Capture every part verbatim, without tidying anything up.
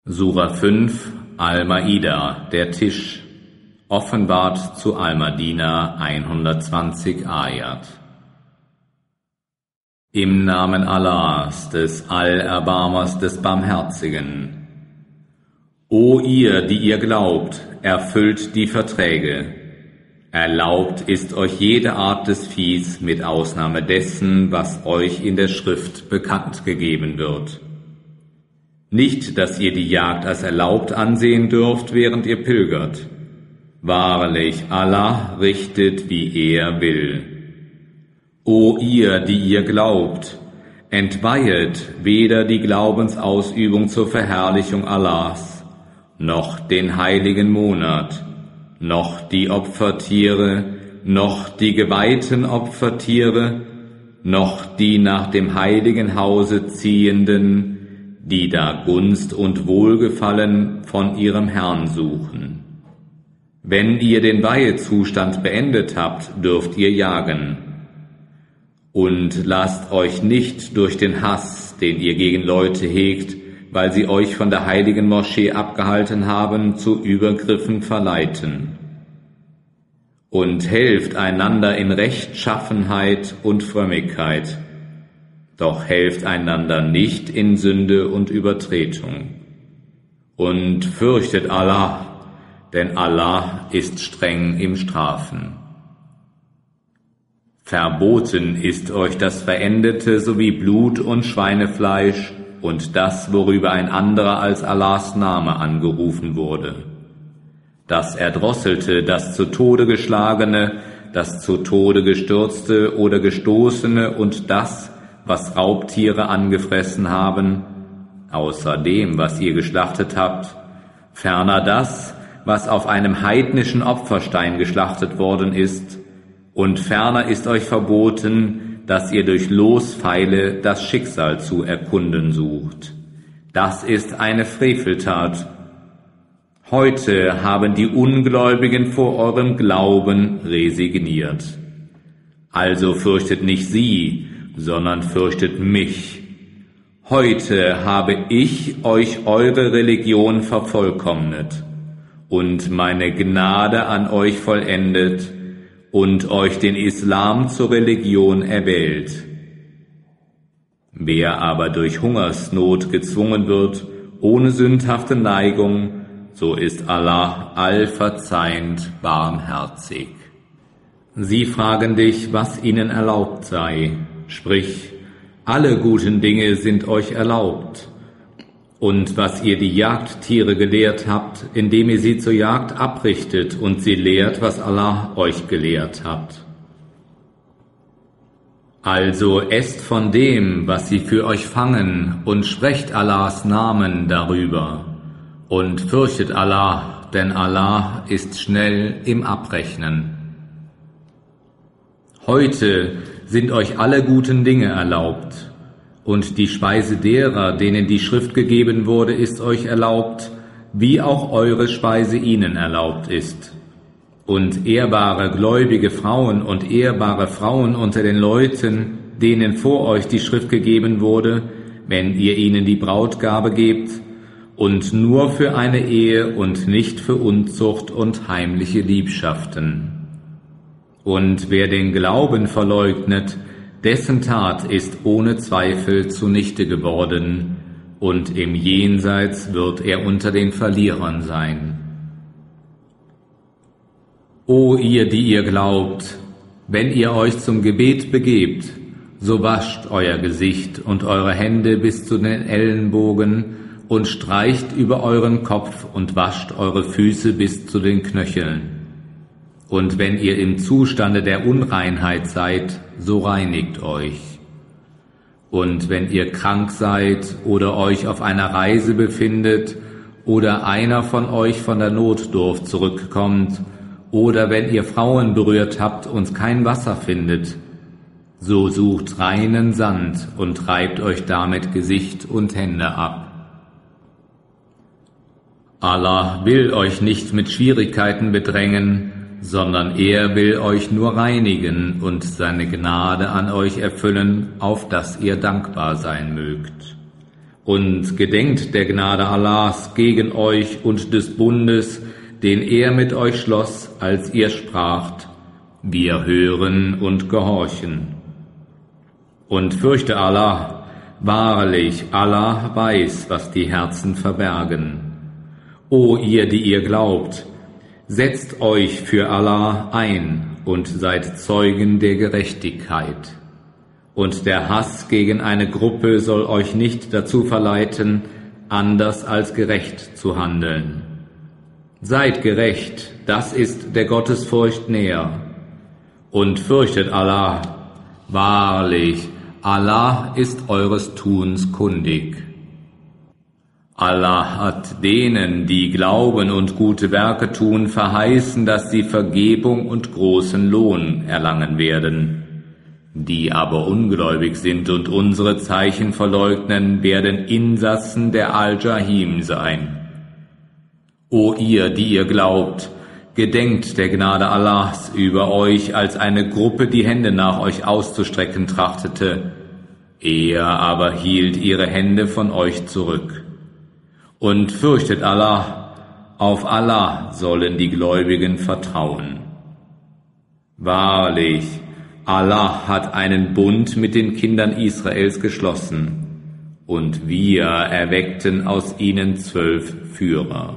Sura fünf, Al-Maida, der Tisch, offenbart zu Al-Madina hundertzwanzig Ayat. Im Namen Allahs, des Allerbarmers, des Barmherzigen. O ihr, die ihr glaubt, erfüllt die Verträge. Erlaubt ist euch jede Art des Viehs mit Ausnahme dessen, was euch in der Schrift bekannt gegeben wird. Nicht, dass ihr die Jagd als erlaubt ansehen dürft, während ihr pilgert. Wahrlich, Allah richtet, wie er will. O ihr, die ihr glaubt, entweihet weder die Glaubensausübung zur Verherrlichung Allahs, noch den heiligen Monat, noch die Opfertiere, noch die geweihten Opfertiere, noch die nach dem heiligen Hause ziehenden, die da Gunst und Wohlgefallen von ihrem Herrn suchen. Wenn ihr den Weihezustand beendet habt, dürft ihr jagen. Und lasst euch nicht durch den Hass, den ihr gegen Leute hegt, weil sie euch von der heiligen Moschee abgehalten haben, zu Übergriffen verleiten. Und helft einander in Rechtschaffenheit und Frömmigkeit. Doch helft einander nicht in Sünde und Übertretung. Und fürchtet Allah, denn Allah ist streng im Strafen. Verboten ist euch das Verendete sowie Blut und Schweinefleisch und das, worüber ein anderer als Allahs Name angerufen wurde. Das Erdrosselte, das zu Tode geschlagene, das zu Tode gestürzte oder gestoßene und das, was Raubtiere angefressen haben, außer dem, was ihr geschlachtet habt, ferner das, was auf einem heidnischen Opferstein geschlachtet worden ist, und ferner ist euch verboten, dass ihr durch Lospfeile das Schicksal zu erkunden sucht. Das ist eine Freveltat. Heute haben die Ungläubigen vor eurem Glauben resigniert. Also fürchtet nicht sie, sondern fürchtet mich. Heute habe ich euch eure Religion vervollkommnet und meine Gnade an euch vollendet und euch den Islam zur Religion erwählt. Wer aber durch Hungersnot gezwungen wird, ohne sündhafte Neigung, so ist Allah allverzeihend barmherzig. Sie fragen dich, was ihnen erlaubt sei. Sprich, alle guten Dinge sind euch erlaubt. Und was ihr die Jagdtiere gelehrt habt, indem ihr sie zur Jagd abrichtet und sie lehrt, was Allah euch gelehrt hat. Also esst von dem, was sie für euch fangen, und sprecht Allahs Namen darüber. Und fürchtet Allah, denn Allah ist schnell im Abrechnen. Heute sind euch alle guten Dinge erlaubt, und die Speise derer, denen die Schrift gegeben wurde, ist euch erlaubt, wie auch eure Speise ihnen erlaubt ist. Und ehrbare gläubige Frauen und ehrbare Frauen unter den Leuten, denen vor euch die Schrift gegeben wurde, wenn ihr ihnen die Brautgabe gebt, und nur für eine Ehe und nicht für Unzucht und heimliche Liebschaften. Und wer den Glauben verleugnet, dessen Tat ist ohne Zweifel zunichte geworden, und im Jenseits wird er unter den Verlierern sein. O ihr, die ihr glaubt, wenn ihr euch zum Gebet begebt, so wascht euer Gesicht und eure Hände bis zu den Ellenbogen und streicht über euren Kopf und wascht eure Füße bis zu den Knöcheln. Und wenn ihr im Zustande der Unreinheit seid, so reinigt euch. Und wenn ihr krank seid oder euch auf einer Reise befindet oder einer von euch von der Notdurft zurückkommt oder wenn ihr Frauen berührt habt und kein Wasser findet, so sucht reinen Sand und reibt euch damit Gesicht und Hände ab. Allah will euch nicht mit Schwierigkeiten bedrängen, sondern er will euch nur reinigen und seine Gnade an euch erfüllen, auf dass ihr dankbar sein mögt. und gedenkt der Gnade Allahs gegen euch und des Bundes, den er mit euch schloss, als ihr spracht, wir hören und gehorchen. Und fürchte Allah, wahrlich, Allah weiß, was die Herzen verbergen. O ihr, die ihr glaubt, setzt euch für Allah ein und seid Zeugen der Gerechtigkeit. Und der Hass gegen eine Gruppe soll euch nicht dazu verleiten, anders als gerecht zu handeln. Seid gerecht, das ist der Gottesfurcht näher. Und fürchtet Allah, wahrlich, Allah ist eures Tuns kundig. Allah hat denen, die glauben und gute Werke tun, verheißen, dass sie Vergebung und großen Lohn erlangen werden. Die aber ungläubig sind und unsere Zeichen verleugnen, werden Insassen der Al-Jahim sein. O ihr, die ihr glaubt, gedenkt der Gnade Allahs über euch, als eine Gruppe die Hände nach euch auszustrecken trachtete. Er aber hielt ihre Hände von euch zurück. Und fürchtet Allah, auf Allah sollen die Gläubigen vertrauen. Wahrlich, Allah hat einen Bund mit den Kindern Israels geschlossen, und wir erweckten aus ihnen zwölf Führer.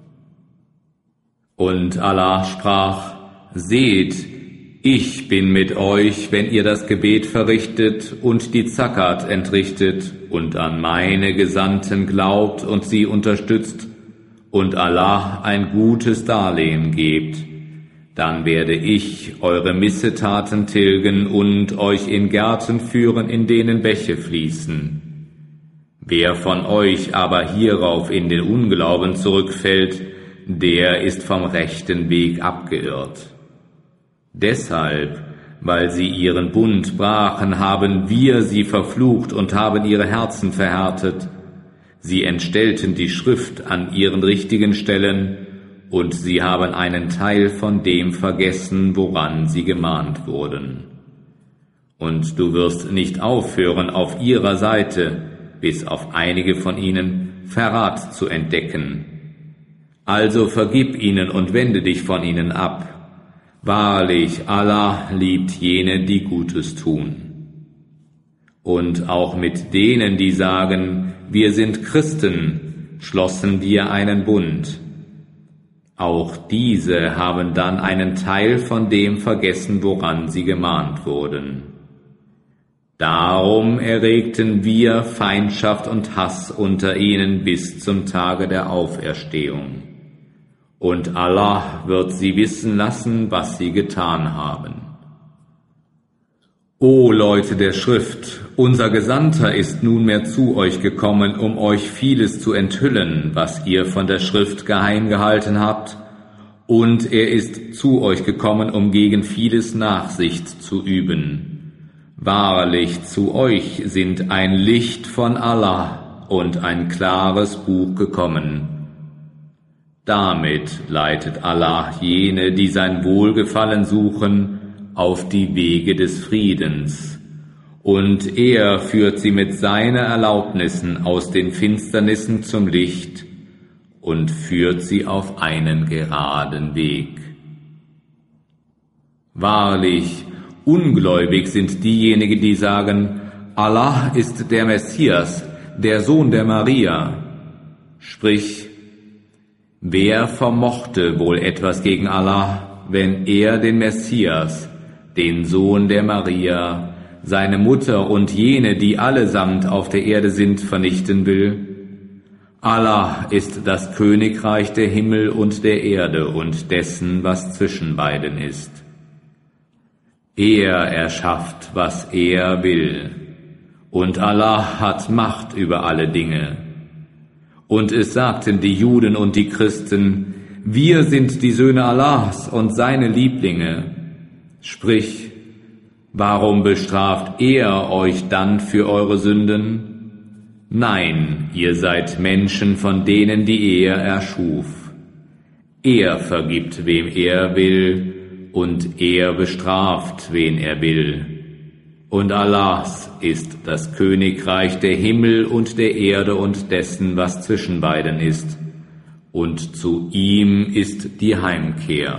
Und Allah sprach, seht, ich bin mit euch, wenn ihr das Gebet verrichtet und die Zakat entrichtet und an meine Gesandten glaubt und sie unterstützt und Allah ein gutes Darlehen gebt. Dann werde ich eure Missetaten tilgen und euch in Gärten führen, in denen Bäche fließen. Wer von euch aber hierauf in den Unglauben zurückfällt, der ist vom rechten Weg abgeirrt. Deshalb, weil sie ihren Bund brachen, haben wir sie verflucht und haben ihre Herzen verhärtet. Sie entstellten die Schrift an ihren richtigen Stellen, und sie haben einen Teil von dem vergessen, woran sie gemahnt wurden. Und du wirst nicht aufhören, auf ihrer Seite, bis auf einige von ihnen, Verrat zu entdecken. Also vergib ihnen und wende dich von ihnen ab. Wahrlich, Allah liebt jene, die Gutes tun. Und auch mit denen, die sagen, wir sind Christen, schlossen wir einen Bund. Auch diese haben dann einen Teil von dem vergessen, woran sie gemahnt wurden. Darum erregten wir Feindschaft und Hass unter ihnen bis zum Tage der Auferstehung. Und Allah wird sie wissen lassen, was sie getan haben. O Leute der Schrift, unser Gesandter ist nunmehr zu euch gekommen, um euch vieles zu enthüllen, was ihr von der Schrift geheim gehalten habt, und er ist zu euch gekommen, um gegen vieles Nachsicht zu üben. Wahrlich, zu euch sind ein Licht von Allah und ein klares Buch gekommen. Damit leitet Allah jene, die sein Wohlgefallen suchen, auf die Wege des Friedens, und er führt sie mit seiner Erlaubnissen aus den Finsternissen zum Licht und führt sie auf einen geraden Weg. Wahrlich, ungläubig sind diejenigen, die sagen, Allah ist der Messias, der Sohn der Maria. Sprich, wer vermochte wohl etwas gegen Allah, wenn er den Messias, den Sohn der Maria, seine Mutter und jene, die allesamt auf der Erde sind, vernichten will? Allah ist das Königreich der Himmel und der Erde und dessen, was zwischen beiden ist. Er erschafft, was er will, und Allah hat Macht über alle Dinge. Und es sagten die Juden und die Christen, wir sind die Söhne Allahs und seine Lieblinge. Sprich, warum bestraft er euch dann für eure Sünden? Nein, ihr seid Menschen von denen, die er erschuf. Er vergibt, wem er will, und er bestraft, wen er will. Und Allahs ist das Königreich der Himmel und der Erde und dessen, was zwischen beiden ist. Und zu ihm ist die Heimkehr.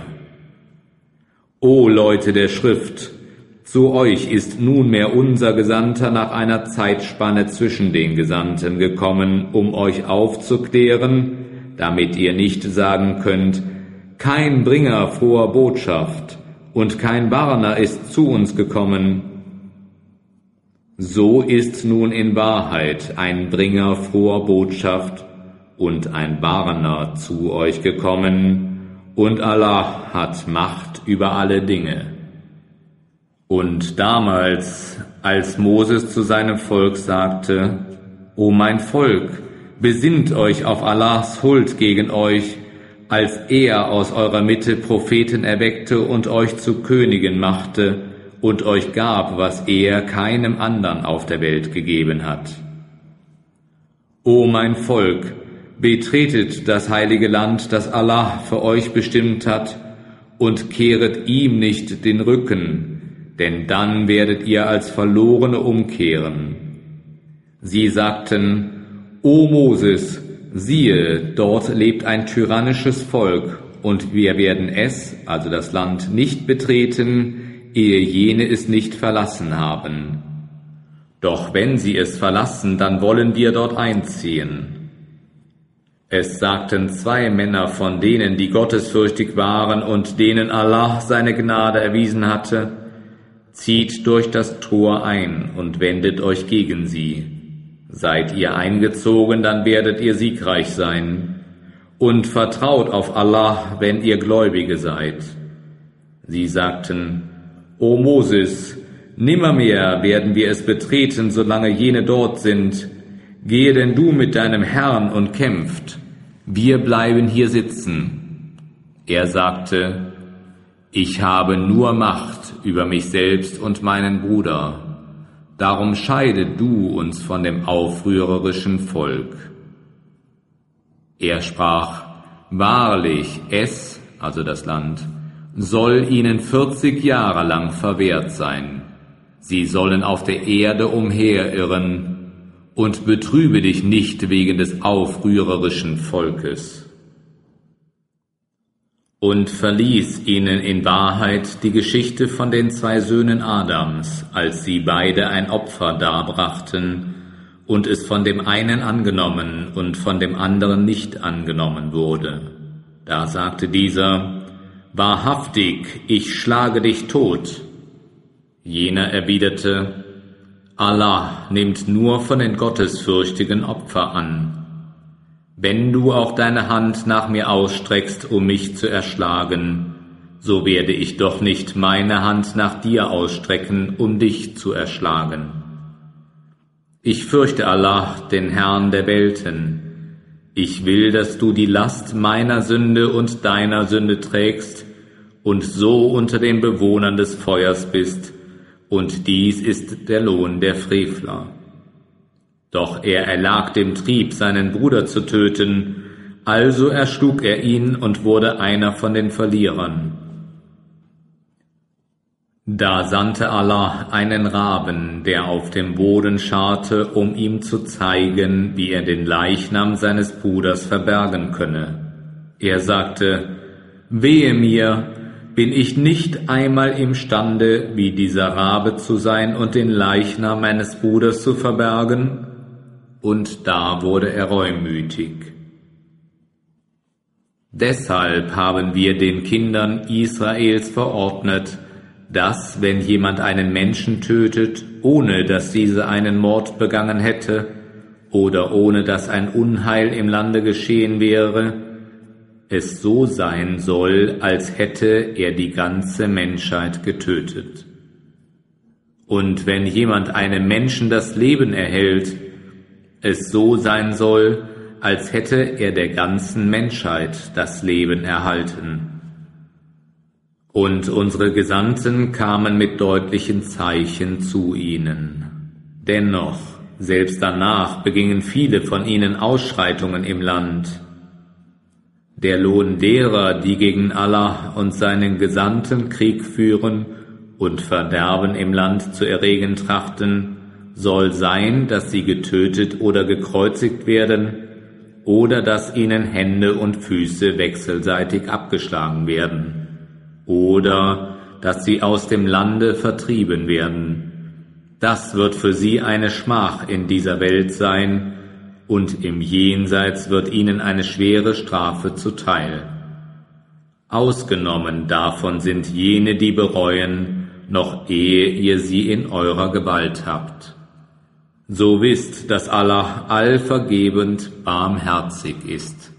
O Leute der Schrift, zu euch ist nunmehr unser Gesandter nach einer Zeitspanne zwischen den Gesandten gekommen, um euch aufzuklären, damit ihr nicht sagen könnt, kein Bringer froher Botschaft und kein Warner ist zu uns gekommen. So ist nun in Wahrheit ein Bringer froher Botschaft und ein Warner zu euch gekommen, und Allah hat Macht über alle Dinge. Und damals, als Moses zu seinem Volk sagte, O mein Volk, besinnt euch auf Allahs Huld gegen euch, als er aus eurer Mitte Propheten erweckte und euch zu Königen machte und euch gab, was er keinem anderen auf der Welt gegeben hat. O mein Volk, betretet das heilige Land, das Allah für euch bestimmt hat, und kehret ihm nicht den Rücken, denn dann werdet ihr als Verlorene umkehren. Sie sagten, O Moses, siehe, dort lebt ein tyrannisches Volk, und wir werden es, also das Land, nicht betreten, ehe jene es nicht verlassen haben. Doch wenn sie es verlassen, dann wollen wir dort einziehen. Es sagten zwei Männer von denen, die gottesfürchtig waren und denen Allah seine Gnade erwiesen hatte, zieht durch das Tor ein und wendet euch gegen sie. Seid ihr eingezogen, dann werdet ihr siegreich sein. Und vertraut auf Allah, wenn ihr Gläubige seid. Sie sagten, O Moses, nimmermehr werden wir es betreten, solange jene dort sind. Gehe denn du mit deinem Herrn und kämpft. Wir bleiben hier sitzen. Er sagte, ich habe nur Macht über mich selbst und meinen Bruder. Darum scheide du uns von dem aufrührerischen Volk. Er sprach, wahrlich, es, also das Land, soll ihnen vierzig Jahre lang verwehrt sein. Sie sollen auf der Erde umherirren, und betrübe dich nicht wegen des aufrührerischen Volkes. Und verließ ihnen in Wahrheit die Geschichte von den zwei Söhnen Adams, als sie beide ein Opfer darbrachten und es von dem einen angenommen und von dem anderen nicht angenommen wurde. Da sagte dieser, wahrhaftig, ich schlage dich tot. Jener erwiderte, Allah nimmt nur von den Gottesfürchtigen Opfer an. Wenn du auch deine Hand nach mir ausstreckst, um mich zu erschlagen, so werde ich doch nicht meine Hand nach dir ausstrecken, um dich zu erschlagen. Ich fürchte Allah, den Herrn der Welten. Ich will, dass du die Last meiner Sünde und deiner Sünde trägst und so unter den Bewohnern des Feuers bist, und dies ist der Lohn der Frevler. Doch er erlag dem Trieb, seinen Bruder zu töten, also erschlug er ihn und wurde einer von den Verlierern. Da sandte Allah einen Raben, der auf dem Boden scharrte, um ihm zu zeigen, wie er den Leichnam seines Bruders verbergen könne. Er sagte, wehe mir, bin ich nicht einmal imstande, wie dieser Rabe zu sein und den Leichnam meines Bruders zu verbergen? Und da wurde er reumütig. Deshalb haben wir den Kindern Israels verordnet, dass, wenn jemand einen Menschen tötet, ohne dass diese einen Mord begangen hätte, oder ohne dass ein Unheil im Lande geschehen wäre, es so sein soll, als hätte er die ganze Menschheit getötet. Und wenn jemand einem Menschen das Leben erhält, es so sein soll, als hätte er der ganzen Menschheit das Leben erhalten. Und unsere Gesandten kamen mit deutlichen Zeichen zu ihnen. Dennoch, selbst danach begingen viele von ihnen Ausschreitungen im Land. Der Lohn derer, die gegen Allah und seinen Gesandten Krieg führen und Verderben im Land zu erregen trachten, soll sein, dass sie getötet oder gekreuzigt werden, oder dass ihnen Hände und Füße wechselseitig abgeschlagen werden, oder dass sie aus dem Lande vertrieben werden. Das wird für sie eine Schmach in dieser Welt sein, und im Jenseits wird ihnen eine schwere Strafe zuteil. Ausgenommen davon sind jene, die bereuen, noch ehe ihr sie in eurer Gewalt habt. So wisst, dass Allah allvergebend barmherzig ist.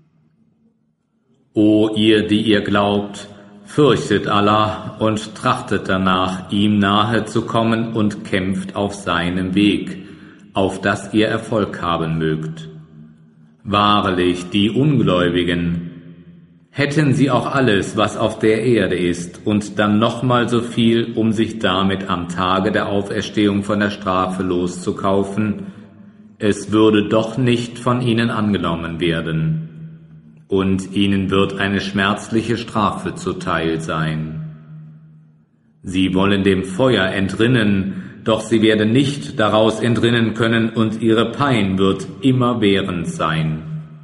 O ihr, die ihr glaubt, fürchtet Allah und trachtet danach, ihm nahe zu kommen und kämpft auf seinem Weg, auf dass ihr Erfolg haben mögt. Wahrlich, die Ungläubigen, hätten sie auch alles, was auf der Erde ist, und dann nochmal so viel, um sich damit am Tage der Auferstehung von der Strafe loszukaufen, es würde doch nicht von ihnen angenommen werden, und ihnen wird eine schmerzliche Strafe zuteil sein. Sie wollen dem Feuer entrinnen, doch sie werden nicht daraus entrinnen können, und ihre Pein wird immerwährend sein.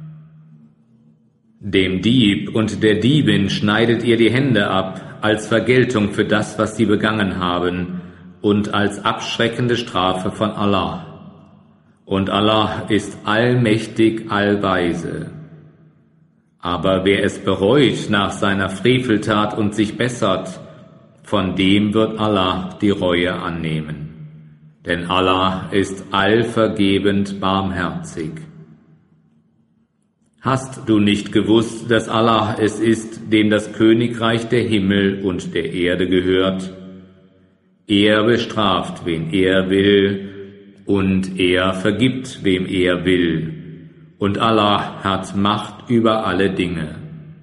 Dem Dieb und der Diebin schneidet ihr die Hände ab, als Vergeltung für das, was sie begangen haben, und als abschreckende Strafe von Allah. Und Allah ist allmächtig, allweise. Aber wer es bereut nach seiner Freveltat und sich bessert, von dem wird Allah die Reue annehmen. Denn Allah ist allvergebend barmherzig. Hast du nicht gewusst, dass Allah es ist, dem das Königreich der Himmel und der Erde gehört? Er bestraft, wen er will, und er vergibt, wem er will. Und Allah hat Macht über alle Dinge.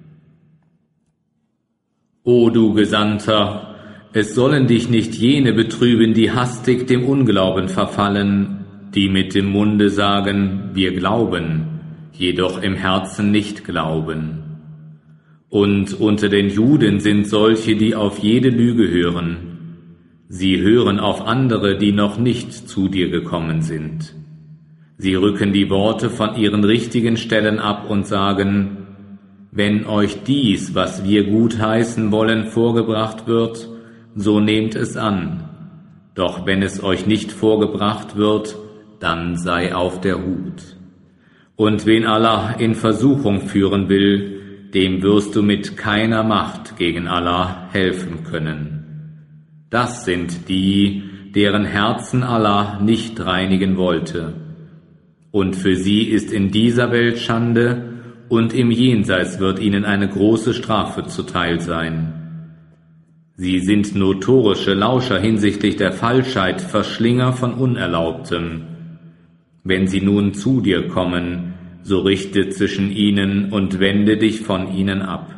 O du Gesandter, es sollen dich nicht jene betrüben, die hastig dem Unglauben verfallen, die mit dem Munde sagen, wir glauben, jedoch im Herzen nicht glauben. Und unter den Juden sind solche, die auf jede Lüge hören. Sie hören auf andere, die noch nicht zu dir gekommen sind. Sie rücken die Worte von ihren richtigen Stellen ab und sagen, wenn euch dies, was wir gutheißen wollen, vorgebracht wird, so nehmt es an. Doch wenn es euch nicht vorgebracht wird, dann sei auf der Hut. Und wen Allah in Versuchung führen will, dem wirst du mit keiner Macht gegen Allah helfen können. Das sind die, deren Herzen Allah nicht reinigen wollte. Und für sie ist in dieser Welt Schande, und im Jenseits wird ihnen eine große Strafe zuteil sein. Sie sind notorische Lauscher hinsichtlich der Falschheit, Verschlinger von Unerlaubtem. Wenn sie nun zu dir kommen, so richte zwischen ihnen und wende dich von ihnen ab.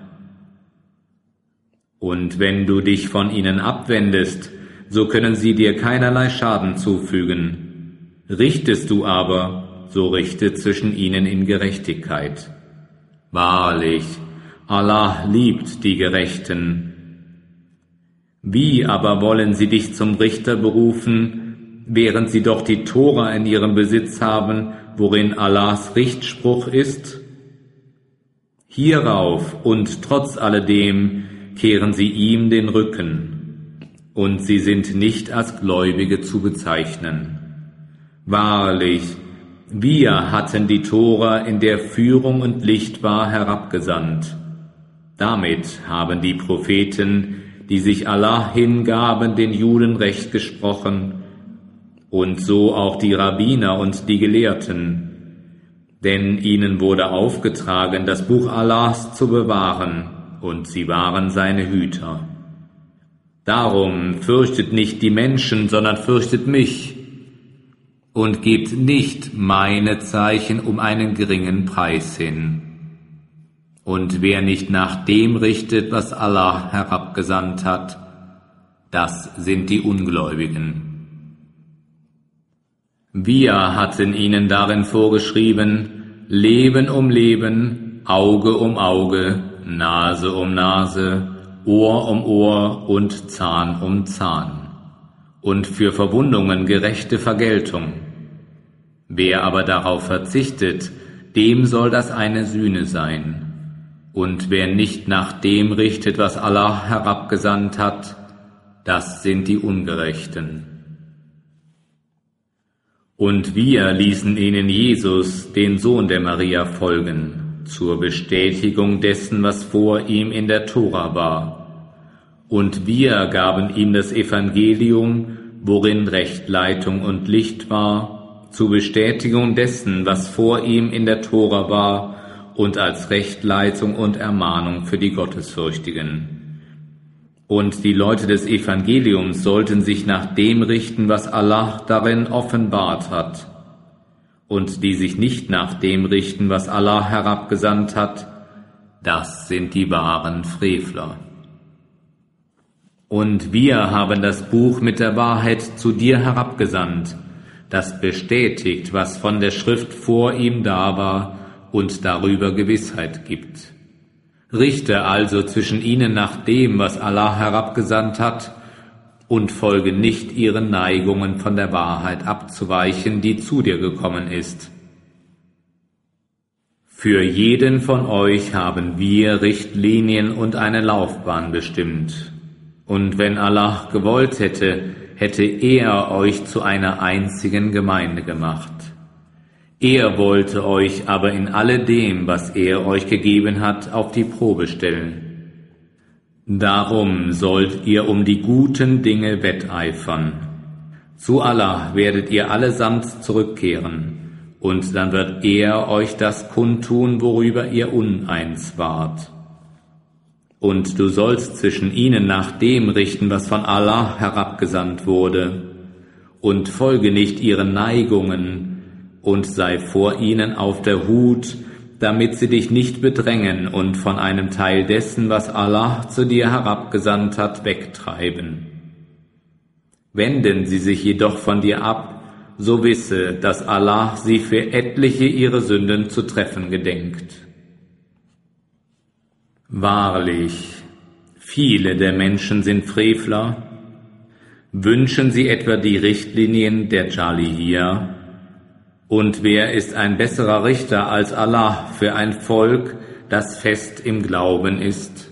Und wenn du dich von ihnen abwendest, so können sie dir keinerlei Schaden zufügen. Richtest du aber, so richte zwischen ihnen in Gerechtigkeit. Wahrlich, Allah liebt die Gerechten. Wie aber wollen sie dich zum Richter berufen, während sie doch die Tora in ihrem Besitz haben, worin Allahs Richtspruch ist? Hierauf und trotz alledem kehren sie ihm den Rücken, und sie sind nicht als Gläubige zu bezeichnen. Wahrlich, wir hatten die Tora, in der Führung und Licht war, herabgesandt. Damit haben die Propheten, die sich Allah hingaben, den Juden Recht gesprochen, und so auch die Rabbiner und die Gelehrten. Denn ihnen wurde aufgetragen, das Buch Allahs zu bewahren, und sie waren seine Hüter. Darum fürchtet nicht die Menschen, sondern fürchtet mich, und gebt nicht meine Zeichen um einen geringen Preis hin. Und wer nicht nach dem richtet, was Allah herabgesandt hat, das sind die Ungläubigen. Wir hatten ihnen darin vorgeschrieben, Leben um Leben, Auge um Auge, Nase um Nase, Ohr um Ohr und Zahn um Zahn, und für Verwundungen gerechte Vergeltung. Wer aber darauf verzichtet, dem soll das eine Sühne sein. Und wer nicht nach dem richtet, was Allah herabgesandt hat, das sind die Ungerechten. Und wir ließen ihnen Jesus, den Sohn der Maria, folgen, zur Bestätigung dessen, was vor ihm in der Tora war. Und wir gaben ihm das Evangelium, worin Rechtleitung und Licht war, zur Bestätigung dessen, was vor ihm in der Tora war, und als Rechtleitung und Ermahnung für die Gottesfürchtigen. Und die Leute des Evangeliums sollten sich nach dem richten, was Allah darin offenbart hat. Und die sich nicht nach dem richten, was Allah herabgesandt hat, das sind die wahren Frevler. Und wir haben das Buch mit der Wahrheit zu dir herabgesandt, das bestätigt, was von der Schrift vor ihm da war und darüber Gewissheit gibt. Richte also zwischen ihnen nach dem, was Allah herabgesandt hat, und folge nicht ihren Neigungen von der Wahrheit abzuweichen, die zu dir gekommen ist. Für jeden von euch haben wir Richtlinien und eine Laufbahn bestimmt. Und wenn Allah gewollt hätte, hätte er euch zu einer einzigen Gemeinde gemacht. Er wollte euch aber in alledem, was er euch gegeben hat, auf die Probe stellen. Darum sollt ihr um die guten Dinge wetteifern. Zu Allah werdet ihr allesamt zurückkehren, und dann wird er euch das kundtun, worüber ihr uneins wart. Und du sollst zwischen ihnen nach dem richten, was von Allah herabgesandt wurde, und folge nicht ihren Neigungen, und sei vor ihnen auf der Hut, damit sie dich nicht bedrängen und von einem Teil dessen, was Allah zu dir herabgesandt hat, wegtreiben. Wenden sie sich jedoch von dir ab, so wisse, dass Allah sie für etliche ihre Sünden zu treffen gedenkt. Wahrlich, viele der Menschen sind Frevler. Wünschen sie etwa die Richtlinien der Dschahiliyya? Und wer ist ein besserer Richter als Allah für ein Volk, das fest im Glauben ist?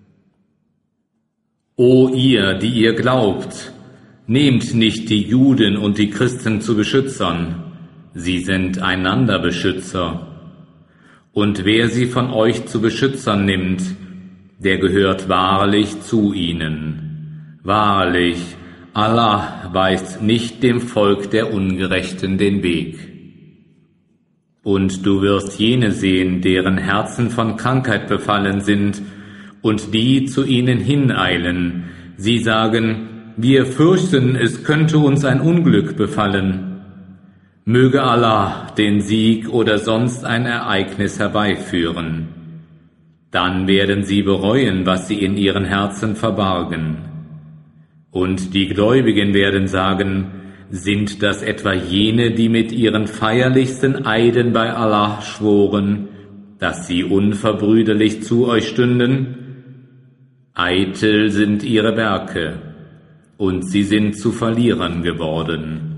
O ihr, die ihr glaubt, nehmt nicht die Juden und die Christen zu Beschützern, sie sind einander Beschützer. Und wer sie von euch zu Beschützern nimmt, der gehört wahrlich zu ihnen. Wahrlich, Allah weist nicht dem Volk der Ungerechten den Weg. Und du wirst jene sehen, deren Herzen von Krankheit befallen sind, und die zu ihnen hineilen. Sie sagen, wir fürchten, es könnte uns ein Unglück befallen. Möge Allah den Sieg oder sonst ein Ereignis herbeiführen. Dann werden sie bereuen, was sie in ihren Herzen verbargen. Und die Gläubigen werden sagen, sind das etwa jene, die mit ihren feierlichsten Eiden bei Allah schworen, dass sie unverbrüderlich zu euch stünden? Eitel sind ihre Werke, und sie sind zu Verlierern geworden.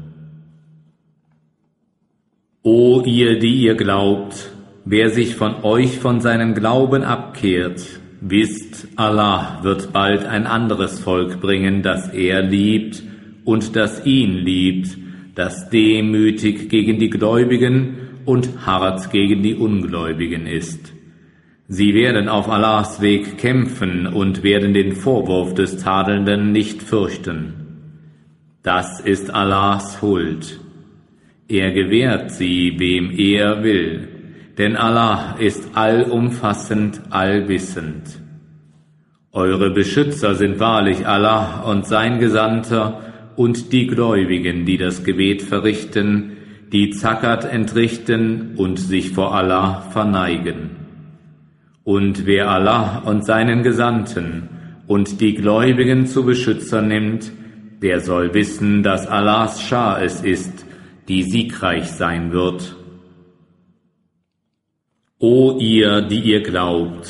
O ihr, die ihr glaubt, wer sich von euch von seinem Glauben abkehrt, wisst, Allah wird bald ein anderes Volk bringen, das er liebt, und das ihn liebt, das demütig gegen die Gläubigen und hart gegen die Ungläubigen ist. Sie werden auf Allahs Weg kämpfen und werden den Vorwurf des Tadelnden nicht fürchten. Das ist Allahs Huld. Er gewährt sie, wem er will, denn Allah ist allumfassend, allwissend. Eure Beschützer sind wahrlich Allah und sein Gesandter und die Gläubigen, die das Gebet verrichten, die Zakat entrichten und sich vor Allah verneigen. Und wer Allah und seinen Gesandten und die Gläubigen zu Beschützern nimmt, der soll wissen, dass Allahs Schar es ist, die siegreich sein wird. O ihr, die ihr glaubt,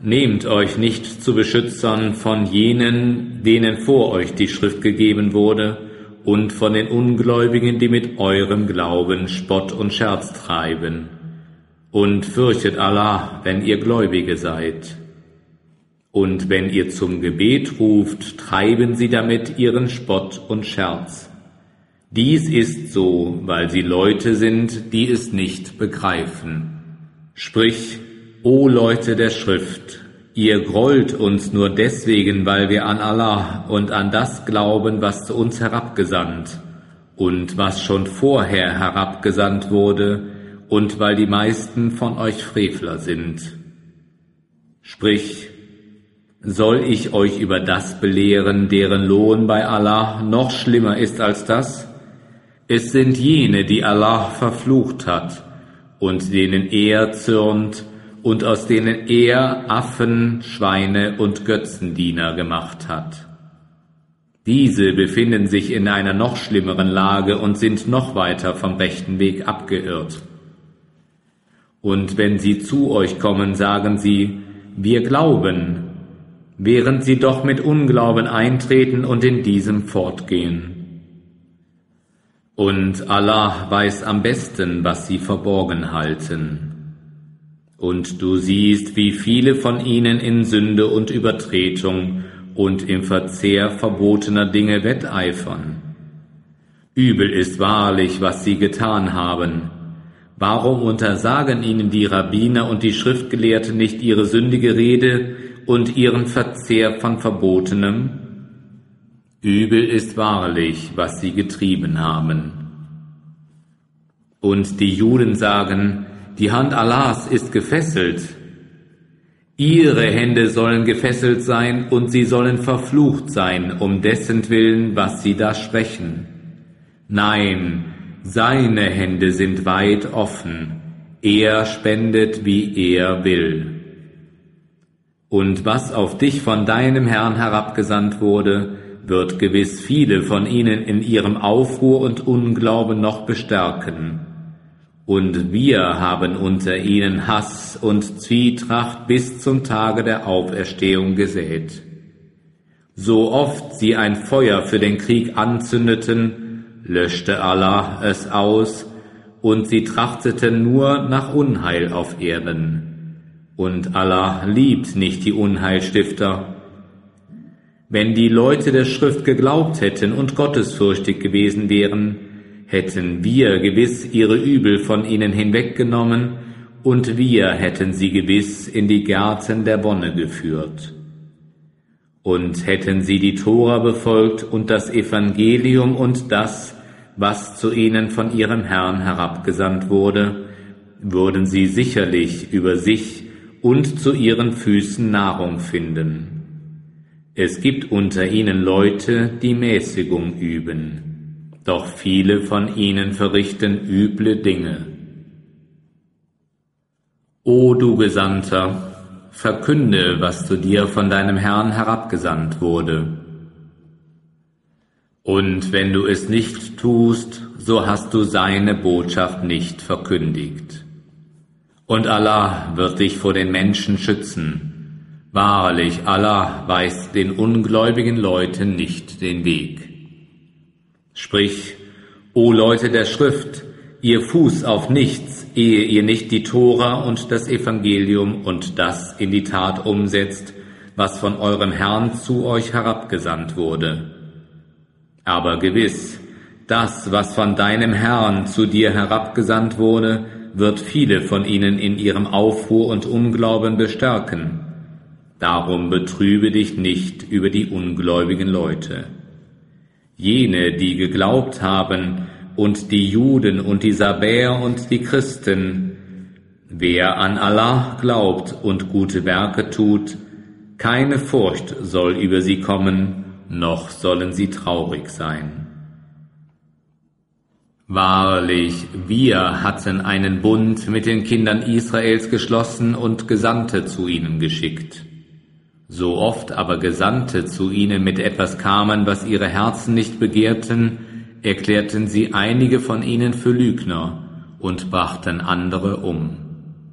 Nehmt euch nicht zu Beschützern von jenen, denen vor euch die Schrift gegeben wurde, und von den Ungläubigen, die mit eurem Glauben Spott und Scherz treiben. Und fürchtet Allah, wenn ihr Gläubige seid. Und wenn ihr zum Gebet ruft, treiben sie damit ihren Spott und Scherz. Dies ist so, weil sie Leute sind, die es nicht begreifen. Sprich, O Leute der Schrift, ihr grollt uns nur deswegen, weil wir an Allah und an das glauben, was zu uns herabgesandt und was schon vorher herabgesandt wurde, und weil die meisten von euch Frevler sind. Sprich, soll ich euch über das belehren, deren Lohn bei Allah noch schlimmer ist als das? Es sind jene, die Allah verflucht hat und denen er zürnt und aus denen er Affen, Schweine und Götzendiener gemacht hat. Diese befinden sich in einer noch schlimmeren Lage und sind noch weiter vom rechten Weg abgeirrt. Und wenn sie zu euch kommen, sagen sie, wir glauben, während sie doch mit Unglauben eintreten und in diesem fortgehen. Und Allah weiß am besten, was sie verborgen halten. Und du siehst, wie viele von ihnen in Sünde und Übertretung und im Verzehr verbotener Dinge wetteifern. Übel ist wahrlich, was sie getan haben. Warum untersagen ihnen die Rabbiner und die Schriftgelehrten nicht ihre sündige Rede und ihren Verzehr von Verbotenem? Übel ist wahrlich, was sie getrieben haben. Und die Juden sagen, die Hand Allahs ist gefesselt. Ihre Hände sollen gefesselt sein und sie sollen verflucht sein, um dessen Willen, was sie da sprechen. Nein, seine Hände sind weit offen. Er spendet, wie er will. Und was auf dich von deinem Herrn herabgesandt wurde, wird gewiss viele von ihnen in ihrem Aufruhr und Unglauben noch bestärken. Und wir haben unter ihnen Hass und Zwietracht bis zum Tage der Auferstehung gesät. So oft sie ein Feuer für den Krieg anzündeten, löschte Allah es aus, und sie trachteten nur nach Unheil auf Erden. Und Allah liebt nicht die Unheilstifter. Wenn die Leute der Schrift geglaubt hätten und gottesfürchtig gewesen wären, hätten wir gewiss ihre Übel von ihnen hinweggenommen, und wir hätten sie gewiss in die Gärten der Wonne geführt. Und hätten sie die Tora befolgt und das Evangelium und das, was zu ihnen von ihrem Herrn herabgesandt wurde, würden sie sicherlich über sich und zu ihren Füßen Nahrung finden. Es gibt unter ihnen Leute, die Mäßigung üben. Doch viele von ihnen verrichten üble Dinge. O du Gesandter, verkünde, was zu dir von deinem Herrn herabgesandt wurde. Und wenn du es nicht tust, so hast du seine Botschaft nicht verkündigt. Und Allah wird dich vor den Menschen schützen. Wahrlich, Allah weist den ungläubigen Leuten nicht den Weg. Sprich, O Leute der Schrift, ihr Fuß auf nichts, ehe ihr nicht die Tora und das Evangelium und das in die Tat umsetzt, was von eurem Herrn zu euch herabgesandt wurde. Aber gewiss, das, was von deinem Herrn zu dir herabgesandt wurde, wird viele von ihnen in ihrem Aufruhr und Unglauben bestärken. Darum betrübe dich nicht über die ungläubigen Leute. Jene, die geglaubt haben, und die Juden und die Sabäer und die Christen, wer an Allah glaubt und gute Werke tut, keine Furcht soll über sie kommen, noch sollen sie traurig sein. Wahrlich, wir hatten einen Bund mit den Kindern Israels geschlossen und Gesandte zu ihnen geschickt. So oft aber Gesandte zu ihnen mit etwas kamen, was ihre Herzen nicht begehrten, erklärten sie einige von ihnen für Lügner und brachten andere um.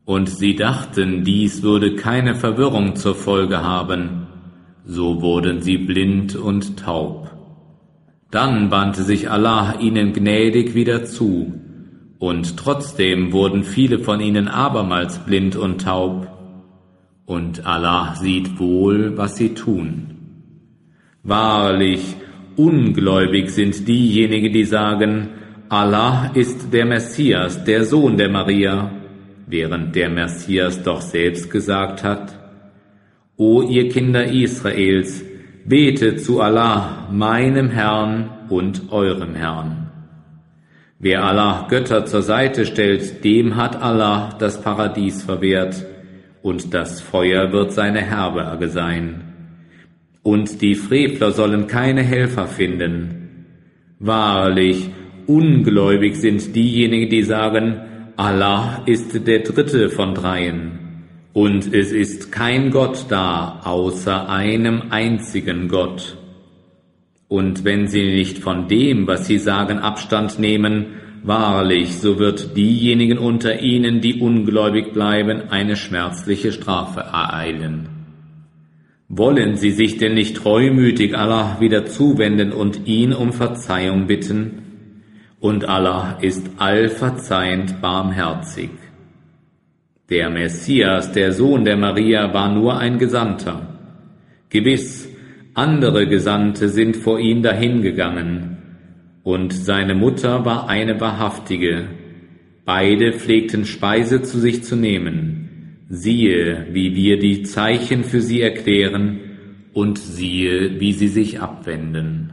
Und sie dachten, dies würde keine Verwirrung zur Folge haben, so wurden sie blind und taub. Dann wandte sich Allah ihnen gnädig wieder zu, und trotzdem wurden viele von ihnen abermals blind und taub, und Allah sieht wohl, was sie tun. Wahrlich, ungläubig sind diejenigen, die sagen, Allah ist der Messias, der Sohn der Maria, während der Messias doch selbst gesagt hat, O ihr Kinder Israels, betet zu Allah, meinem Herrn und eurem Herrn. Wer Allah Götter zur Seite stellt, dem hat Allah das Paradies verwehrt, und das Feuer wird seine Herberge sein. Und die Frevler sollen keine Helfer finden. Wahrlich, ungläubig sind diejenigen, die sagen, Allah ist der Dritte von dreien, und es ist kein Gott da, außer einem einzigen Gott. Und wenn sie nicht von dem, was sie sagen, Abstand nehmen, wahrlich, so wird diejenigen unter ihnen, die ungläubig bleiben, eine schmerzliche Strafe ereilen. Wollen sie sich denn nicht treumütig Allah wieder zuwenden und ihn um Verzeihung bitten? Und Allah ist allverzeihend barmherzig. Der Messias, der Sohn der Maria, war nur ein Gesandter. Gewiss, andere Gesandte sind vor ihm dahingegangen, und seine Mutter war eine Wahrhaftige. Beide pflegten Speise zu sich zu nehmen. Siehe, wie wir die Zeichen für sie erklären, und siehe, wie sie sich abwenden.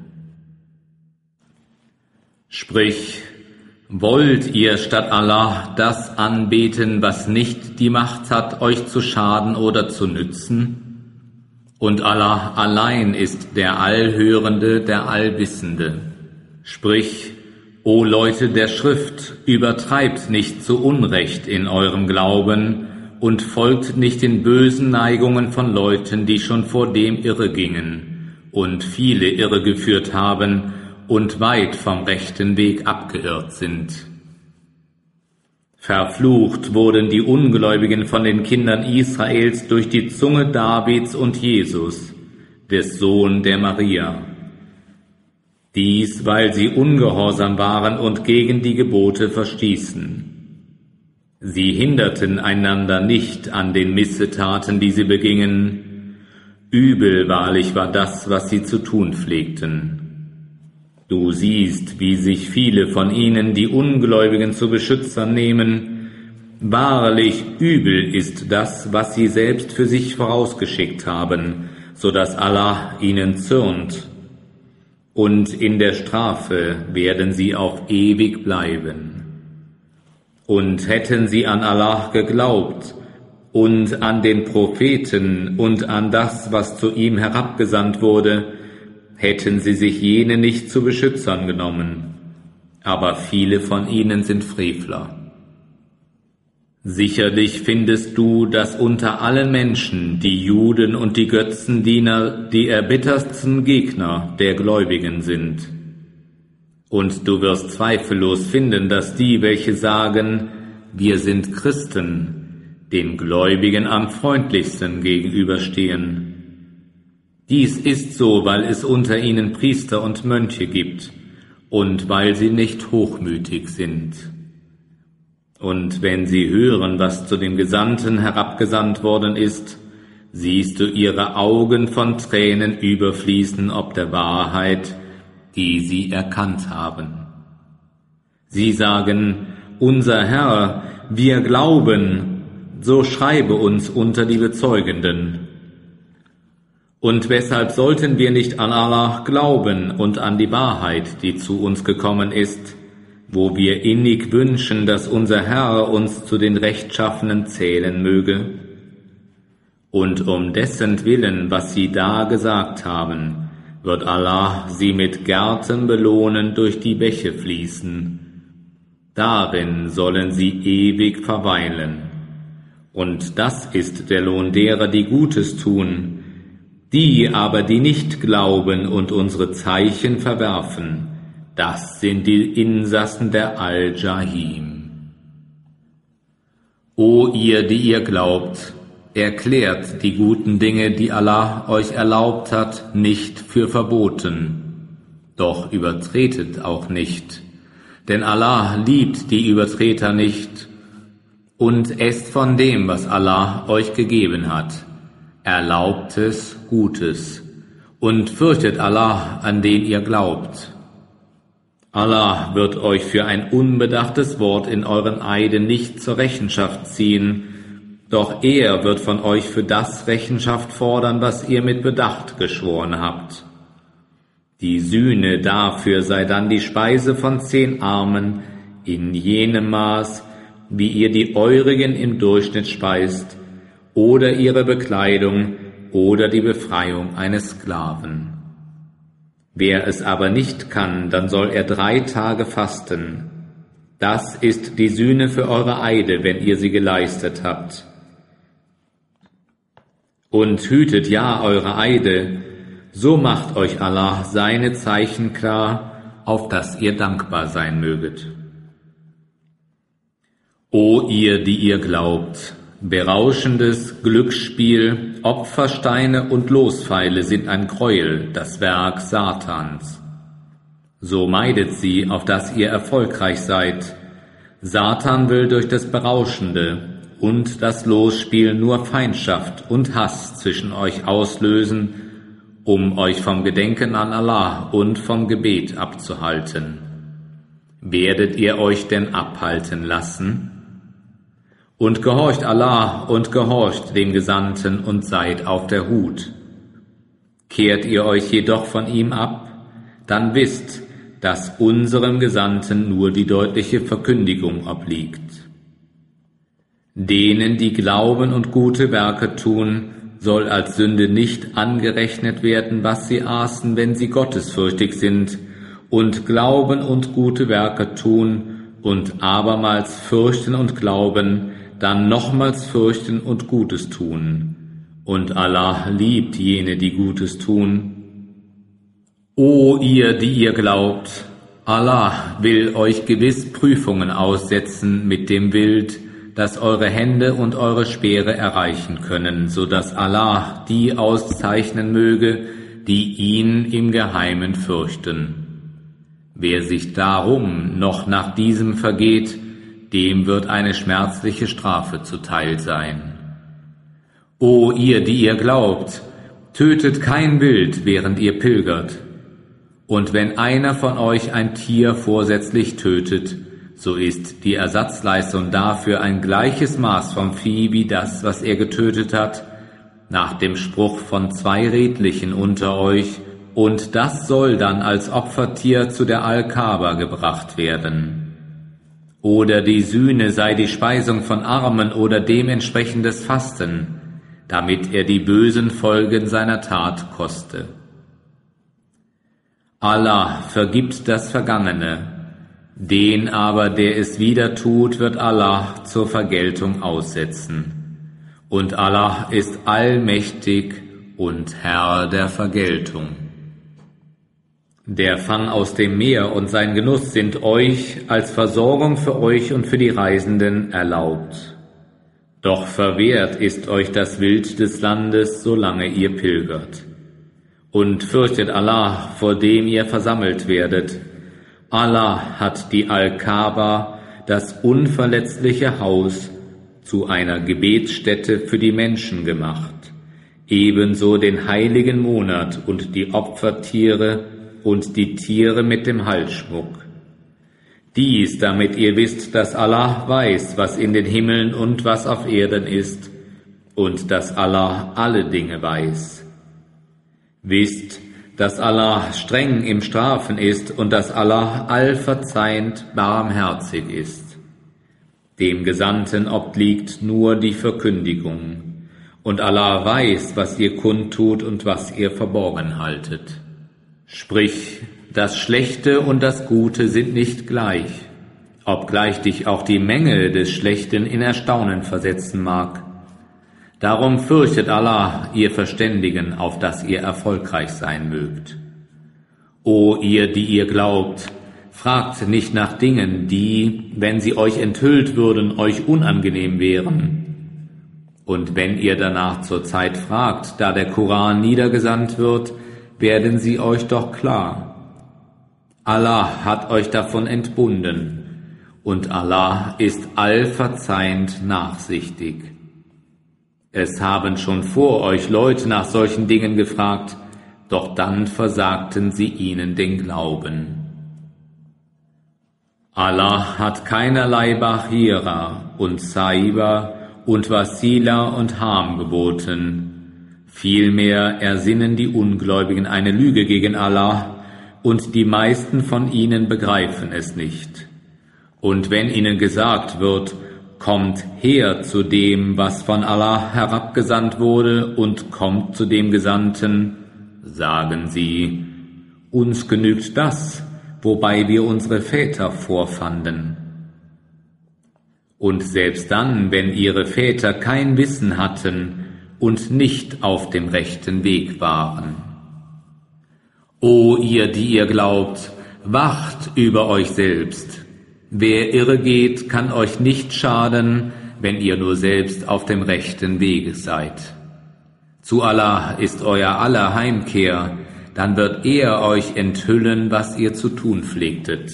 Sprich, wollt ihr statt Allah das anbeten, was nicht die Macht hat, euch zu schaden oder zu nützen? Und Allah allein ist der Allhörende, der Allwissende. Sprich, o Leute der Schrift, übertreibt nicht zu Unrecht in eurem Glauben und folgt nicht den bösen Neigungen von Leuten, die schon vor dem irre gingen und viele irregeführt haben und weit vom rechten Weg abgeirrt sind. Verflucht wurden die Ungläubigen von den Kindern Israels durch die Zunge Davids und Jesus, des Sohn der Maria. Dies, weil sie ungehorsam waren und gegen die Gebote verstießen. Sie hinderten einander nicht an den Missetaten, die sie begingen. Übel wahrlich war das, was sie zu tun pflegten. Du siehst, wie sich viele von ihnen die Ungläubigen zu Beschützern nehmen. Wahrlich übel ist das, was sie selbst für sich vorausgeschickt haben, so dass Allah ihnen zürnt. Und in der Strafe werden sie auf ewig bleiben. Und hätten sie an Allah geglaubt und an den Propheten und an das, was zu ihm herabgesandt wurde, hätten sie sich jene nicht zu Beschützern genommen, aber viele von ihnen sind Frevler. Sicherlich findest du, dass unter allen Menschen die Juden und die Götzendiener die erbittertsten Gegner der Gläubigen sind. Und du wirst zweifellos finden, dass die, welche sagen, wir sind Christen, den Gläubigen am freundlichsten gegenüberstehen. Dies ist so, weil es unter ihnen Priester und Mönche gibt und weil sie nicht hochmütig sind. Und wenn sie hören, was zu dem Gesandten herabgesandt worden ist, siehst du ihre Augen von Tränen überfließen ob der Wahrheit, die sie erkannt haben. Sie sagen, unser Herr, wir glauben, so schreibe uns unter die Bezeugenden. Und weshalb sollten wir nicht an Allah glauben und an die Wahrheit, die zu uns gekommen ist, wo wir innig wünschen, dass unser Herr uns zu den Rechtschaffenen zählen möge? Und um dessen Willen, was sie da gesagt haben, wird Allah sie mit Gärten belohnen, durch die Bäche fließen. Darin sollen sie ewig verweilen. Und das ist der Lohn derer, die Gutes tun. Die aber, die nicht glauben und unsere Zeichen verwerfen, das sind die Insassen der Al-Jahim. O ihr, die ihr glaubt, erklärt die guten Dinge, die Allah euch erlaubt hat, nicht für verboten. Doch übertretet auch nicht, denn Allah liebt die Übertreter nicht, und esst von dem, was Allah euch gegeben hat, Erlaubtes, Gutes, und fürchtet Allah, an den ihr glaubt. Allah wird euch für ein unbedachtes Wort in euren Eiden nicht zur Rechenschaft ziehen, doch er wird von euch für das Rechenschaft fordern, was ihr mit Bedacht geschworen habt. Die Sühne dafür sei dann die Speise von zehn Armen in jenem Maß, wie ihr die eurigen im Durchschnitt speist, oder ihre Bekleidung oder die Befreiung eines Sklaven. Wer es aber nicht kann, dann soll er drei Tage fasten. Das ist die Sühne für eure Eide, wenn ihr sie geleistet habt. Und hütet ja eure Eide, so macht euch Allah seine Zeichen klar, auf dass ihr dankbar sein möget. O ihr, die ihr glaubt, berauschendes Glücksspiel, Opfersteine und Lospfeile sind ein Gräuel, das Werk Satans. So meidet sie, auf dass ihr erfolgreich seid. Satan will durch das Berauschende und das Losspiel nur Feindschaft und Hass zwischen euch auslösen, um euch vom Gedenken an Allah und vom Gebet abzuhalten. Werdet ihr euch denn abhalten lassen? Und gehorcht Allah und gehorcht dem Gesandten und seid auf der Hut. Kehrt ihr euch jedoch von ihm ab, dann wisst, dass unserem Gesandten nur die deutliche Verkündigung obliegt. Denen, die glauben und gute Werke tun, soll als Sünde nicht angerechnet werden, was sie aßen, wenn sie gottesfürchtig sind und glauben und gute Werke tun und abermals fürchten und glauben, dann nochmals fürchten und Gutes tun. Und Allah liebt jene, die Gutes tun. O ihr, die ihr glaubt, Allah will euch gewiss Prüfungen aussetzen mit dem Wild, dass eure Hände und eure Speere erreichen können, so dass Allah die auszeichnen möge, die ihn im Geheimen fürchten. Wer sich darum noch nach diesem vergeht, dem wird eine schmerzliche Strafe zuteil sein. O ihr, die ihr glaubt, tötet kein Wild, während ihr pilgert. Und wenn einer von euch ein Tier vorsätzlich tötet, so ist die Ersatzleistung dafür ein gleiches Maß vom Vieh wie das, was er getötet hat, nach dem Spruch von zwei Redlichen unter euch, und das soll dann als Opfertier zu der Al-Kaaba gebracht werden. Oder die Sühne sei die Speisung von Armen oder dementsprechendes Fasten, damit er die bösen Folgen seiner Tat koste. Allah vergibt das Vergangene, den aber, der es wieder tut, wird Allah zur Vergeltung aussetzen. Und Allah ist allmächtig und Herr der Vergeltung. Der Fang aus dem Meer und sein Genuss sind euch als Versorgung für euch und für die Reisenden erlaubt. Doch verwehrt ist euch das Wild des Landes, solange ihr pilgert. Und fürchtet Allah, vor dem ihr versammelt werdet. Allah hat die Al-Kaaba, das unverletzliche Haus, zu einer Gebetsstätte für die Menschen gemacht, ebenso den heiligen Monat und die Opfertiere und die Tiere mit dem Halsschmuck. Dies, damit ihr wisst, dass Allah weiß, was in den Himmeln und was auf Erden ist, und dass Allah alle Dinge weiß. Wisst, dass Allah streng im Strafen ist und dass Allah allverzeihend barmherzig ist. Dem Gesandten obliegt nur die Verkündigung, und Allah weiß, was ihr kundtut und was ihr verborgen haltet. Sprich, das Schlechte und das Gute sind nicht gleich, obgleich dich auch die Menge des Schlechten in Erstaunen versetzen mag. Darum fürchtet Allah, ihr Verständigen, auf dass ihr erfolgreich sein mögt. O ihr, die ihr glaubt, Fragt nicht nach Dingen, die, wenn sie euch enthüllt würden, euch unangenehm wären. Und wenn ihr danach zur Zeit fragt, da der Koran niedergesandt wird, werden sie euch doch klar. Allah hat euch davon entbunden, und Allah ist allverzeihend nachsichtig. Es haben schon vor euch Leute nach solchen Dingen gefragt, doch dann versagten sie ihnen den Glauben. Allah hat keinerlei Bahira und Saiba und Wasila und Ham geboten. Vielmehr ersinnen die Ungläubigen eine Lüge gegen Allah, und die meisten von ihnen begreifen es nicht. Und wenn ihnen gesagt wird, kommt her zu dem, was von Allah herabgesandt wurde, und kommt zu dem Gesandten, sagen sie, uns genügt das, wobei wir unsere Väter vorfanden. Und selbst dann, wenn ihre Väter kein Wissen hatten und nicht auf dem rechten Weg waren. O ihr, die ihr glaubt, wacht über euch selbst. Wer irre geht, kann euch nicht schaden, wenn ihr nur selbst auf dem rechten Wege seid. Zu Allah ist euer aller Heimkehr, dann wird er euch enthüllen, was ihr zu tun pflegtet.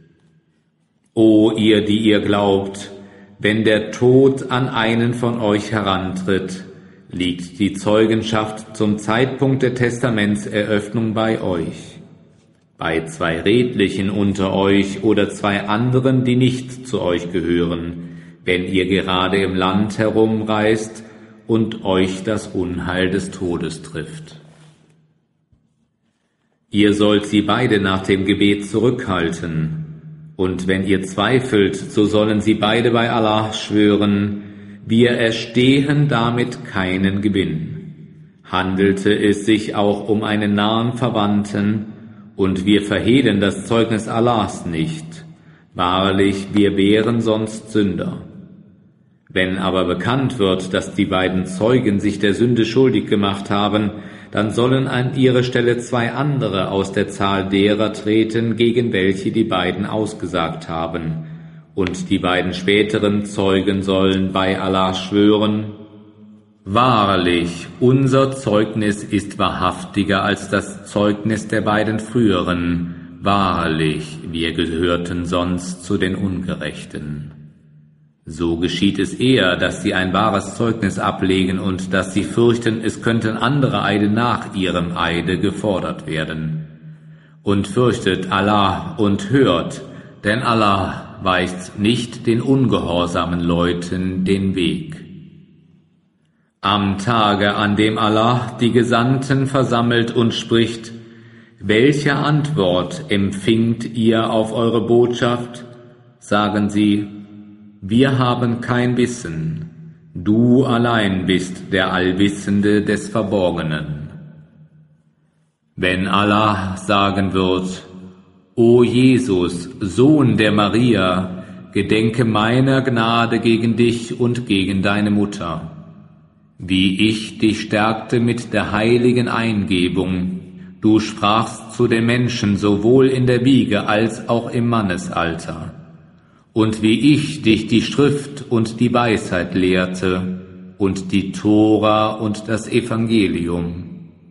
O ihr, die ihr glaubt, wenn der Tod an einen von euch herantritt, liegt die Zeugenschaft zum Zeitpunkt der Testamentseröffnung bei euch, bei zwei Redlichen unter euch oder zwei anderen, die nicht zu euch gehören, wenn ihr gerade im Land herumreist und euch das Unheil des Todes trifft. Ihr sollt sie beide nach dem Gebet zurückhalten, und wenn ihr zweifelt, so sollen sie beide bei Allah schwören, wir erstehen damit keinen Gewinn. Handelte es sich auch um einen nahen Verwandten, und wir verhehlen das Zeugnis Allahs nicht. Wahrlich, wir wären sonst Sünder. Wenn aber bekannt wird, dass die beiden Zeugen sich der Sünde schuldig gemacht haben, dann sollen an ihre Stelle zwei andere aus der Zahl derer treten, gegen welche die beiden ausgesagt haben. Und die beiden späteren Zeugen sollen bei Allah schwören, wahrlich, unser Zeugnis ist wahrhaftiger als das Zeugnis der beiden früheren. Wahrlich, wir gehörten sonst zu den Ungerechten. So geschieht es eher, dass sie ein wahres Zeugnis ablegen und dass sie fürchten, es könnten andere Eide nach ihrem Eide gefordert werden. Und fürchtet Allah und hört, denn Allah weist nicht den ungehorsamen Leuten den Weg. Am Tage, an dem Allah die Gesandten versammelt und spricht, welche Antwort empfingt ihr auf eure Botschaft? Sagen sie, wir haben kein Wissen, du allein bist der Allwissende des Verborgenen. Wenn Allah sagen wird, O Jesus, Sohn der Maria, gedenke meiner Gnade gegen dich und gegen deine Mutter, wie ich dich stärkte mit der heiligen Eingebung, du sprachst zu den Menschen sowohl in der Wiege als auch im Mannesalter. Und wie ich dich die Schrift und die Weisheit lehrte und die Tora und das Evangelium.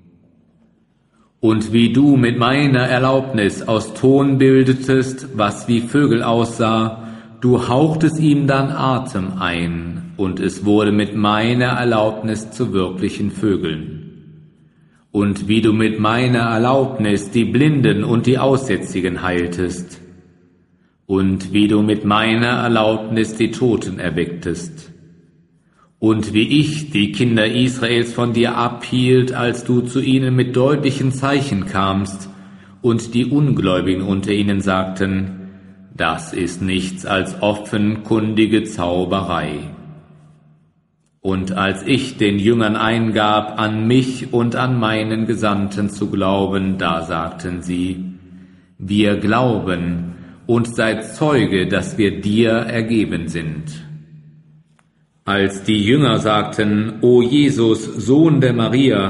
Und wie du mit meiner Erlaubnis aus Ton bildetest, was wie Vögel aussah, du hauchtest ihm dann Atem ein, und es wurde mit meiner Erlaubnis zu wirklichen Vögeln. Und wie du mit meiner Erlaubnis die Blinden und die Aussätzigen heiltest, und wie du mit meiner Erlaubnis die Toten erwecktest, und wie ich die Kinder Israels von dir abhielt, als du zu ihnen mit deutlichen Zeichen kamst, und die Ungläubigen unter ihnen sagten, das ist nichts als offenkundige Zauberei. Und als ich den Jüngern eingab, an mich und an meinen Gesandten zu glauben, da sagten sie, wir glauben, und seid Zeuge, dass wir dir ergeben sind. Als die Jünger sagten, O Jesus, Sohn der Maria,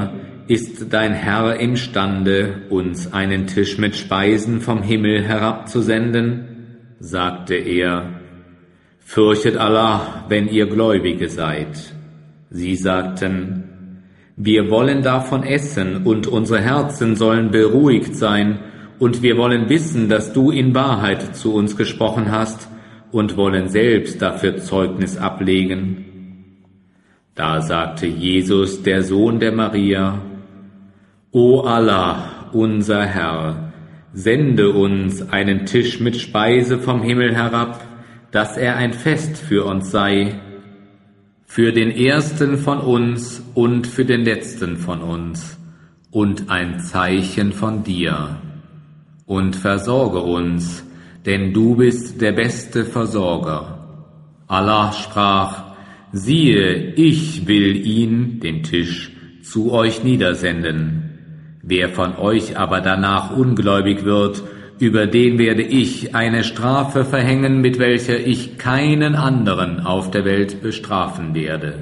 ist dein Herr imstande, uns einen Tisch mit Speisen vom Himmel herabzusenden? Sagte er, fürchtet Allah, wenn ihr Gläubige seid. Sie sagten, wir wollen davon essen und unsere Herzen sollen beruhigt sein und wir wollen wissen, dass du in Wahrheit zu uns gesprochen hast und wollen selbst dafür Zeugnis ablegen. Da sagte Jesus, der Sohn der Maria, O Allah, unser Herr, sende uns einen Tisch mit Speise vom Himmel herab, dass er ein Fest für uns sei, für den Ersten von uns und für den Letzten von uns, und ein Zeichen von dir. Und versorge uns, denn du bist der beste Versorger. Allah sprach, siehe, ich will ihn, den Tisch, zu euch niedersenden. Wer von euch aber danach ungläubig wird, über den werde ich eine Strafe verhängen, mit welcher ich keinen anderen auf der Welt bestrafen werde.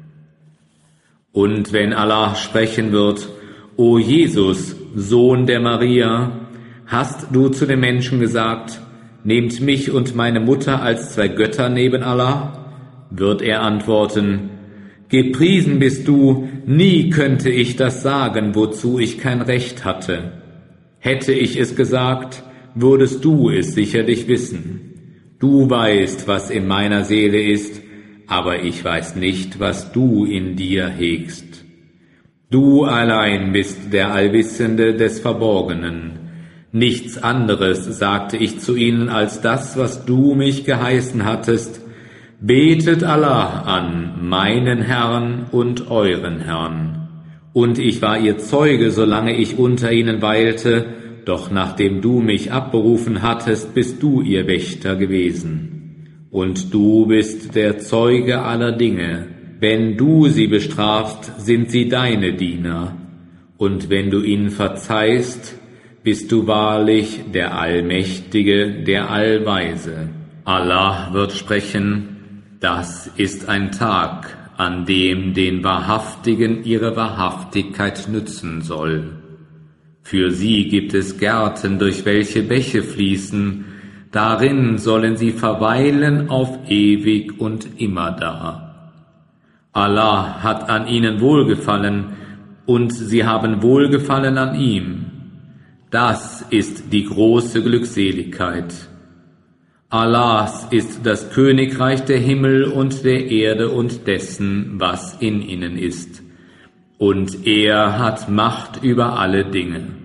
Und wenn Allah sprechen wird, O Jesus, Sohn der Maria, hast du zu den Menschen gesagt, nehmt mich und meine Mutter als zwei Götter neben Allah? Wird er antworten, gepriesen bist du, nie könnte ich das sagen, wozu ich kein Recht hatte. Hätte ich es gesagt, würdest du es sicherlich wissen. Du weißt, was in meiner Seele ist, aber ich weiß nicht, was du in dir hegst. Du allein bist der Allwissende des Verborgenen. Nichts anderes sagte ich zu ihnen als das, was du mich geheißen hattest. Betet Allah an, meinen Herrn und euren Herrn. Und ich war ihr Zeuge, solange ich unter ihnen weilte, doch nachdem du mich abberufen hattest, bist du ihr Wächter gewesen. Und du bist der Zeuge aller Dinge. Wenn du sie bestrafst, sind sie deine Diener. Und wenn du ihnen verzeihst, bist du wahrlich der Allmächtige, der Allweise. Allah wird sprechen, das ist ein Tag, an dem den Wahrhaftigen ihre Wahrhaftigkeit nützen soll. Für sie gibt es Gärten, durch welche Bäche fließen, darin sollen sie verweilen auf ewig und immerdar. Allah hat an ihnen Wohlgefallen, und sie haben Wohlgefallen an ihm. Das ist die große Glückseligkeit. Allahs ist das Königreich der Himmel und der Erde und dessen, was in ihnen ist. Und er hat Macht über alle Dinge.